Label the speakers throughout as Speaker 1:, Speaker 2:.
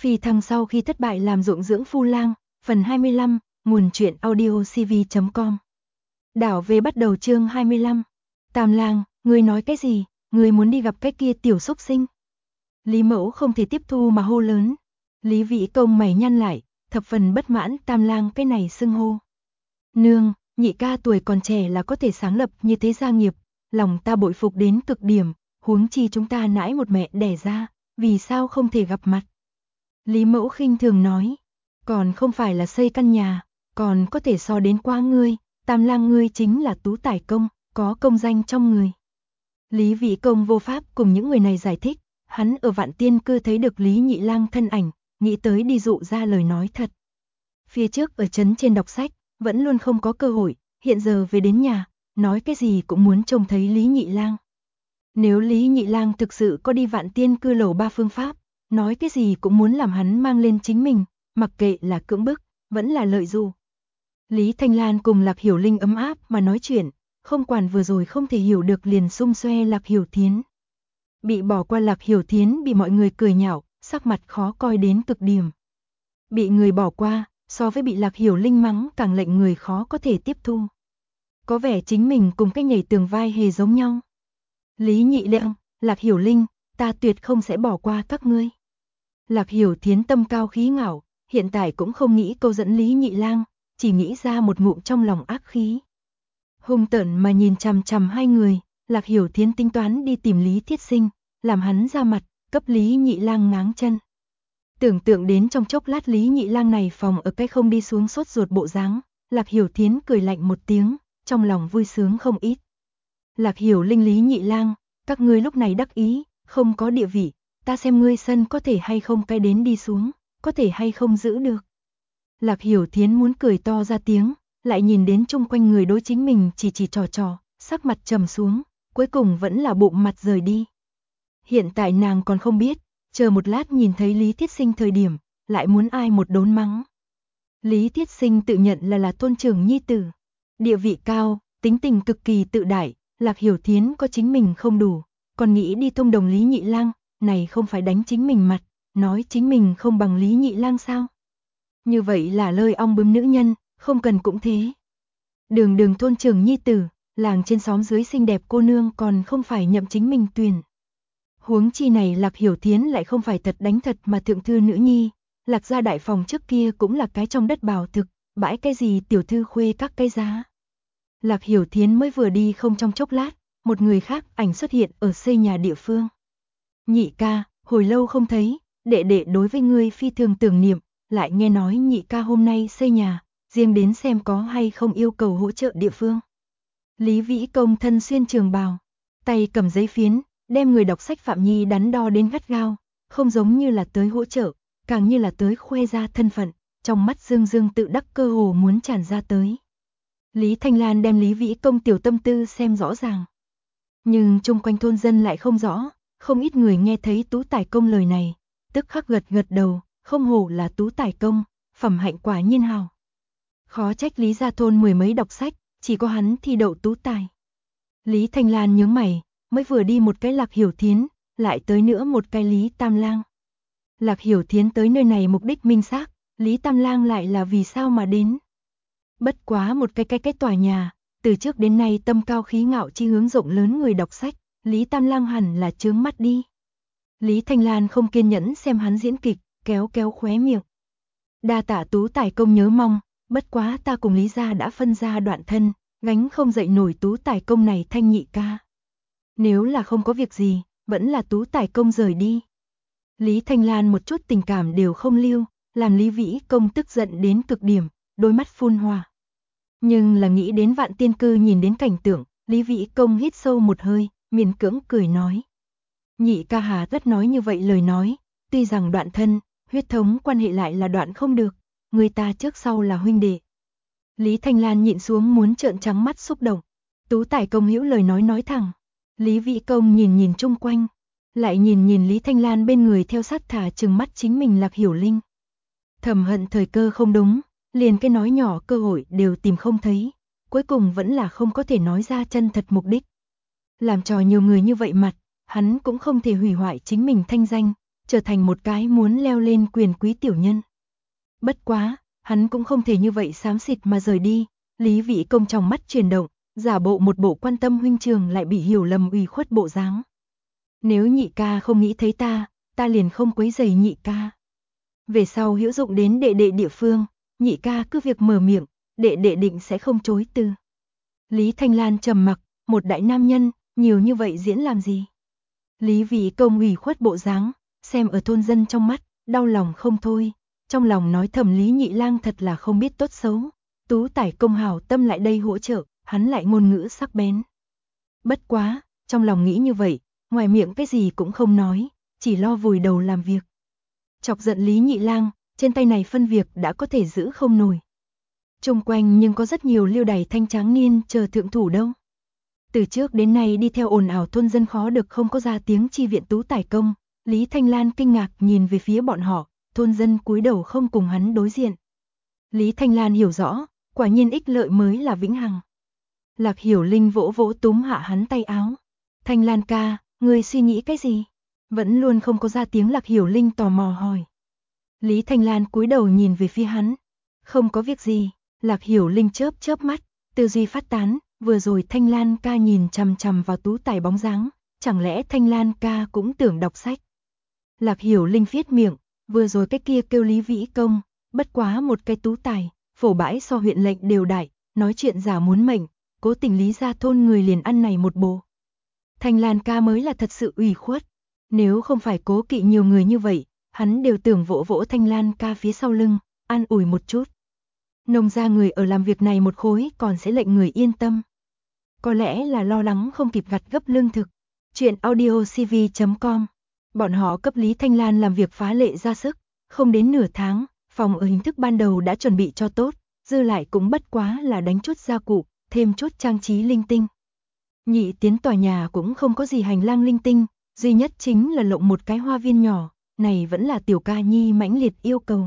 Speaker 1: Phi thăng sau khi thất bại làm ruộng dưỡng phu lang, phần 25, nguồn truyện audio cv.com. Đảo về bắt đầu chương 25. Tam lang, ngươi nói cái gì, ngươi muốn đi gặp cái kia tiểu xúc sinh. Lý Mẫu không thể tiếp thu mà hô lớn. Lý Vĩ Công mày nhăn lại, thập phần bất mãn Tam lang cái này xưng hô. Nương, nhị ca tuổi còn trẻ là có thể sáng lập như thế gia nghiệp, lòng ta bội phục đến cực điểm, huống chi chúng ta nãi một mẹ đẻ ra, vì sao không thể gặp mặt. Lý Mẫu khinh thường nói, còn không phải là xây căn nhà, còn có thể so đến qua ngươi, Tam lang ngươi chính là tú tài công, có công danh trong người. Lý Vĩ Công vô pháp cùng những người này giải thích, hắn ở Vạn Tiên Cư thấy được Lý Nhị Lang thân ảnh, nghĩ tới đi dụ ra lời nói thật. Phía trước ở trấn trên đọc sách, vẫn luôn không có cơ hội, hiện giờ về đến nhà, nói cái gì cũng muốn trông thấy Lý Nhị Lang. Nếu Lý Nhị Lang thực sự có đi Vạn Tiên Cư lầu 3 phương pháp, nói cái gì cũng muốn làm hắn mang lên chính mình, mặc kệ là cưỡng bức, vẫn là lợi dụ. Lý Thanh Lan cùng Lạc Hiểu Linh ấm áp mà nói chuyện, không quản vừa rồi không thể hiểu được liền xung xoe Lạc Hiểu Thiến. Bị bỏ qua Lạc Hiểu Thiến bị mọi người cười nhạo, sắc mặt khó coi đến cực điểm. Bị người bỏ qua, so với bị Lạc Hiểu Linh mắng càng lệnh người khó có thể tiếp thu. Có vẻ chính mình cùng cái nhảy tường vai hề giống nhau. Lý Nhị Lang, Lạc Hiểu Linh, ta tuyệt không sẽ bỏ qua các ngươi. Lạc Hiểu Thiến tâm cao khí ngạo, hiện tại cũng không nghĩ câu dẫn Lý Nhị Lang, chỉ nghĩ ra một ngụm trong lòng ác khí. Hung tợn mà nhìn chằm chằm hai người, Lạc Hiểu Thiến tính toán đi tìm Lý Thiết Sinh, làm hắn ra mặt, cấp Lý Nhị Lang ngáng chân. Tưởng tượng đến trong chốc lát Lý Nhị Lang này phòng ở cái không đi xuống sốt ruột bộ dáng, Lạc Hiểu Thiến cười lạnh một tiếng, trong lòng vui sướng không ít. Lạc Hiểu Linh Lý Nhị Lang, các ngươi lúc này đắc ý, không có địa vị, ta xem ngươi sân có thể hay không cái đến đi xuống, có thể hay không giữ được. Lạc Hiểu Thiến muốn cười to ra tiếng, lại nhìn đến chung quanh người đối chính mình chỉ trò, sắc mặt trầm xuống, cuối cùng vẫn là bụng mặt rời đi. Hiện tại nàng còn không biết, chờ một lát nhìn thấy Lý Thiết Sinh thời điểm, lại muốn ai một đốn mắng. Lý Thiết Sinh tự nhận là tôn trưởng nhi tử, địa vị cao, tính tình cực kỳ tự đại, Lạc Hiểu Thiến có chính mình không đủ, còn nghĩ đi thông đồng Lý Nhị Lang, này không phải đánh chính mình mặt, nói chính mình không bằng Lý Nhị Lang sao? Như vậy là lời ong bướm nữ nhân, không cần cũng thế. Đường thôn trưởng nhi tử, làng trên xóm dưới xinh đẹp cô nương còn không phải nhậm chính mình tuyển. Huống chi này Lạc Hiểu Thiến lại không phải thật đánh thật mà thượng thư nữ nhi, Lạc gia đại phòng trước kia cũng là cái trong đất bảo thực, bãi cái gì tiểu thư khuê các cái giá. Lạc Hiểu Thiến mới vừa đi không trong chốc lát, một người khác ảnh xuất hiện ở xây nhà địa phương. Nhị ca, hồi lâu không thấy, đệ đệ đối với ngươi phi thường tưởng niệm, lại nghe nói nhị ca hôm nay xây nhà, riêng đến xem có hay không yêu cầu hỗ trợ địa phương. Lý Vĩ Công thân xuyên trường bào, tay cầm giấy phiến, đem người đọc sách Phạm Nhi đắn đo đến gắt gao, không giống như là tới hỗ trợ, càng như là tới khoe ra thân phận, trong mắt dương dương tự đắc cơ hồ muốn tràn ra tới. Lý Thanh Lan đem Lý Vĩ Công tiểu tâm tư xem rõ ràng. Nhưng chung quanh thôn dân lại không rõ, không ít người nghe thấy tú tài công lời này, tức khắc gật đầu, không hổ là tú tài công, phẩm hạnh quả nhiên hào. Khó trách Lý gia thôn mười mấy đọc sách, chỉ có hắn thi đậu tú tài. Lý Thanh Lan nhướng mày, mới vừa đi một cái Lạc Hiểu Thiến, lại tới nữa một cái Lý Tam Lang. Lạc Hiểu Thiến tới nơi này mục đích minh xác, Lý Tam Lang lại là vì sao mà đến. Bất quá một cái tòa nhà, từ trước đến nay tâm cao khí ngạo chi hướng rộng lớn người đọc sách, Lý Tam Lang hẳn là chướng mắt đi. Lý Thanh Lan không kiên nhẫn xem hắn diễn kịch, kéo khóe miệng. Đa tạ tú tài công nhớ mong, bất quá ta cùng Lý gia đã phân ra đoạn thân, gánh không dậy nổi tú tài công này thanh nhị ca. Nếu là không có việc gì, vẫn là tú tài công rời đi. Lý Thanh Lan một chút tình cảm đều không lưu, làm Lý Vĩ Công tức giận đến cực điểm, đôi mắt phun hỏa. Nhưng là nghĩ đến Vạn Tiên Cư nhìn đến cảnh tượng, Lý Vĩ Công hít sâu một hơi, miễn cưỡng cười nói. Nhị ca hà tất nói như vậy lời nói, tuy rằng đoạn thân, huyết thống quan hệ lại là đoạn không được, người ta trước sau là huynh đệ. Lý Thanh Lan nhịn xuống muốn trợn trắng mắt xúc động, tú tài công hữu lời nói thẳng. Lý Vĩ Công nhìn chung quanh, lại nhìn Lý Thanh Lan bên người theo sát thả trừng mắt chính mình Lạc Hiểu Linh. Thầm hận thời cơ không đúng, liền cái nói nhỏ cơ hội đều tìm không thấy, cuối cùng vẫn là không có thể nói ra chân thật mục đích. Làm trò nhiều người như vậy mặt, hắn cũng không thể hủy hoại chính mình thanh danh, trở thành một cái muốn leo lên quyền quý tiểu nhân. Bất quá, hắn cũng không thể như vậy xám xịt mà rời đi, Lý Vĩ Công trong mắt chuyển động, giả bộ một bộ quan tâm huynh trường lại bị hiểu lầm ủy khuất bộ dáng. Nếu nhị ca không nghĩ thấy ta liền không quấy rầy nhị ca. Về sau hữu dụng đến đệ đệ địa phương, nhị ca cứ việc mở miệng, đệ đệ định sẽ không chối từ. Lý Thanh Lan trầm mặc, một đại nam nhân, nhiều như vậy diễn làm gì? Lý Vĩ Công ủy khuất bộ dáng, xem ở thôn dân trong mắt, đau lòng không thôi, trong lòng nói thầm Lý Nhị Lang thật là không biết tốt xấu. Tú Tải Công hảo tâm lại đây hỗ trợ, hắn lại ngôn ngữ sắc bén. Bất quá, trong lòng nghĩ như vậy, ngoài miệng cái gì cũng không nói, chỉ lo vùi đầu làm việc. Chọc giận Lý Nhị Lang, trên tay này phân việc đã có thể giữ không nổi. Xung quanh nhưng có rất nhiều liêu đày thanh tráng niên chờ thượng thủ đâu. Từ trước đến nay đi theo ồn ào thôn dân khó được không có ra tiếng chi viện Tú Tải Công, Lý Thanh Lan kinh ngạc nhìn về phía bọn họ, thôn dân cúi đầu không cùng hắn đối diện. Lý Thanh Lan hiểu rõ, quả nhiên ích lợi mới là vĩnh hằng. Lạc Hiểu Linh vỗ vỗ túm hạ hắn tay áo. Thanh Lan ca, ngươi suy nghĩ cái gì? Vẫn luôn không có ra tiếng Lạc Hiểu Linh tò mò hỏi. Lý Thanh Lan cúi đầu nhìn về phía hắn. Không có việc gì, Lạc Hiểu Linh chớp chớp mắt, tư duy phát tán, vừa rồi Thanh Lan ca nhìn chằm chằm vào Tú Tài bóng dáng, chẳng lẽ Thanh Lan ca cũng tưởng đọc sách? Lạc Hiểu Linh viết miệng, vừa rồi cái kia kêu Lý Vĩ Công, bất quá một cái Tú Tài, phổ bãi so huyện lệnh đều đại, nói chuyện giả muốn mệnh, cố tình Lý gia thôn người liền ăn này một bộ. Thanh Lan ca mới là thật sự ủy khuất, nếu không phải cố kỵ nhiều người như vậy, hắn đều tưởng vỗ vỗ Thanh Lan ca phía sau lưng, an ủi một chút. Nông gia người ở làm việc này một khối còn sẽ lệnh người yên tâm. Có lẽ là lo lắng không kịp gặt gấp lương thực. Chuyện audiocv.com. Bọn họ cấp Lý Thanh Lan làm việc phá lệ ra sức, không đến nửa tháng, phòng ở hình thức ban đầu đã chuẩn bị cho tốt, dư lại cũng bất quá là đánh chút gia cụ, thêm chút trang trí linh tinh. Nhị tiến tòa nhà cũng không có gì hành lang linh tinh, duy nhất chính là lộng một cái hoa viên nhỏ, này vẫn là Tiểu Ca Nhi mãnh liệt yêu cầu.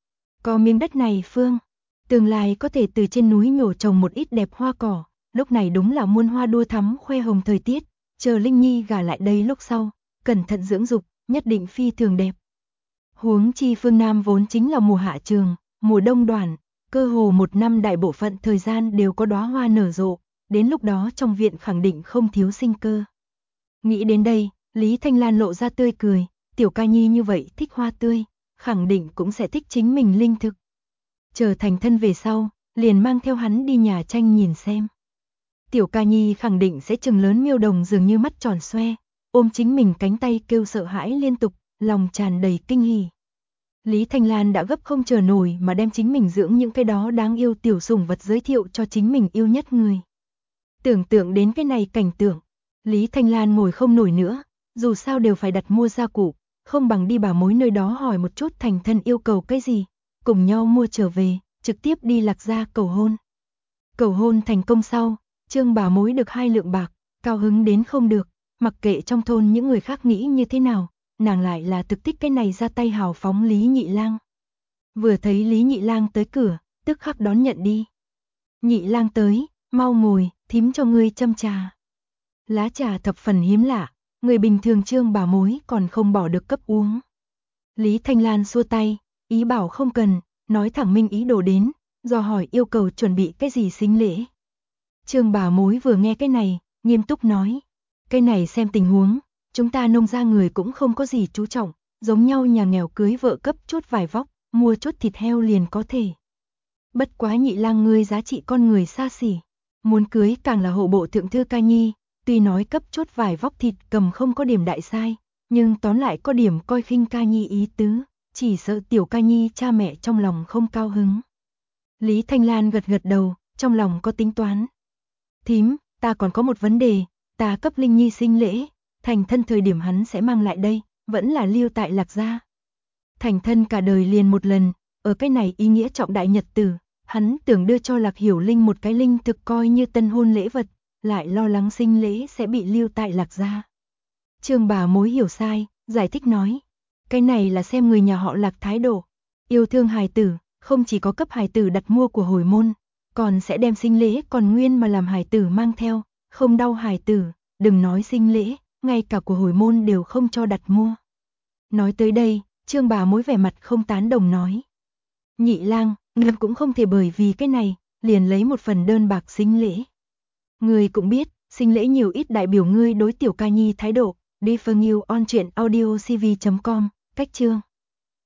Speaker 1: Có miếng đất này Phương, tương lai có thể từ trên núi nhổ trồng một ít đẹp hoa cỏ, lúc này đúng là muôn hoa đua thắm khoe hồng thời tiết, chờ Linh Nhi gả lại đây lúc sau, cẩn thận dưỡng dục, nhất định phi thường đẹp. Huống chi phương Nam vốn chính là mùa hạ trường, mùa đông đoàn, cơ hồ một năm đại bộ phận thời gian đều có đóa hoa nở rộ, đến lúc đó trong viện khẳng định không thiếu sinh cơ. Nghĩ đến đây, Lý Thanh Lan lộ ra tươi cười, Tiểu Ca Nhi như vậy thích hoa tươi, khẳng định cũng sẽ thích chính mình linh thực. Chờ thành thân về sau, liền mang theo hắn đi nhà tranh nhìn xem. Tiểu Ca Nhi khẳng định sẽ trừng lớn miêu đồng dường như mắt tròn xoe, ôm chính mình cánh tay kêu sợ hãi liên tục, lòng tràn đầy kinh hỉ. Lý Thanh Lan đã gấp không chờ nổi mà đem chính mình dưỡng những cái đó đáng yêu tiểu sủng vật giới thiệu cho chính mình yêu nhất người. Tưởng tượng đến cái này cảnh tượng, Lý Thanh Lan ngồi không nổi nữa, dù sao đều phải đặt mua gia cụ, không bằng đi bà mối nơi đó hỏi một chút thành thân yêu cầu cái gì, cùng nhau mua trở về, trực tiếp đi Lạc gia cầu hôn. Cầu hôn thành công sau, Trương bà mối được 2 lượng bạc, cao hứng đến không được, mặc kệ trong thôn những người khác nghĩ như thế nào, nàng lại là thực thích cái này ra tay hào phóng Lý Nhị Lang. Vừa thấy Lý Nhị Lang tới cửa, tức khắc đón nhận đi. Nhị Lang tới, mau ngồi, thím cho ngươi châm trà. Lá trà thập phần hiếm lạ, người bình thường Trương bà mối còn không bỏ được cấp uống. Lý Thanh Lan xua tay, ý bảo không cần, nói thẳng minh ý đồ đến, dò hỏi yêu cầu chuẩn bị cái gì sính lễ. Trương bà mối vừa nghe cái này, nghiêm túc nói, cái này xem tình huống, chúng ta nông gia người cũng không có gì chú trọng, giống nhau nhà nghèo cưới vợ cấp chút vải vóc, mua chút thịt heo liền có thể. Bất quá Nhị Lang ngươi giá trị con người xa xỉ, muốn cưới càng là hộ bộ thượng thư Ca Nhi, tuy nói cấp chút vải vóc thịt cầm không có điểm đại sai, nhưng tóm lại có điểm coi khinh Ca Nhi ý tứ, chỉ sợ Tiểu Ca Nhi cha mẹ trong lòng không cao hứng. Lý Thanh Lan gật gật đầu, trong lòng có tính toán. Thím, ta còn có một vấn đề, ta cấp Linh Nhi sinh lễ, thành thân thời điểm hắn sẽ mang lại đây, vẫn là lưu tại Lạc gia. Thành thân cả đời liền một lần, ở cái này ý nghĩa trọng đại nhật tử, hắn tưởng đưa cho Lạc Hiểu Linh một cái linh thực coi như tân hôn lễ vật, lại lo lắng sinh lễ sẽ bị lưu tại Lạc gia. Trương bà mối hiểu sai, giải thích nói, cái này là xem người nhà họ Lạc thái độ, yêu thương hài tử, không chỉ có cấp hài tử đặt mua của hồi môn, còn sẽ đem sinh lễ còn nguyên mà làm hài tử mang theo, không đau hài tử, đừng nói sinh lễ, ngay cả của hồi môn đều không cho đặt mua. Nói tới đây, Trương Bá Mối vẻ mặt không tán đồng nói. Nhị lang, ngươi cũng không thể bởi vì cái này, liền lấy một phần đơn bạc sinh lễ. Ngươi cũng biết, sinh lễ nhiều ít đại biểu ngươi đối tiểu ca nhi thái độ, đi phương yêu on truyện audio cv.com, cách chương.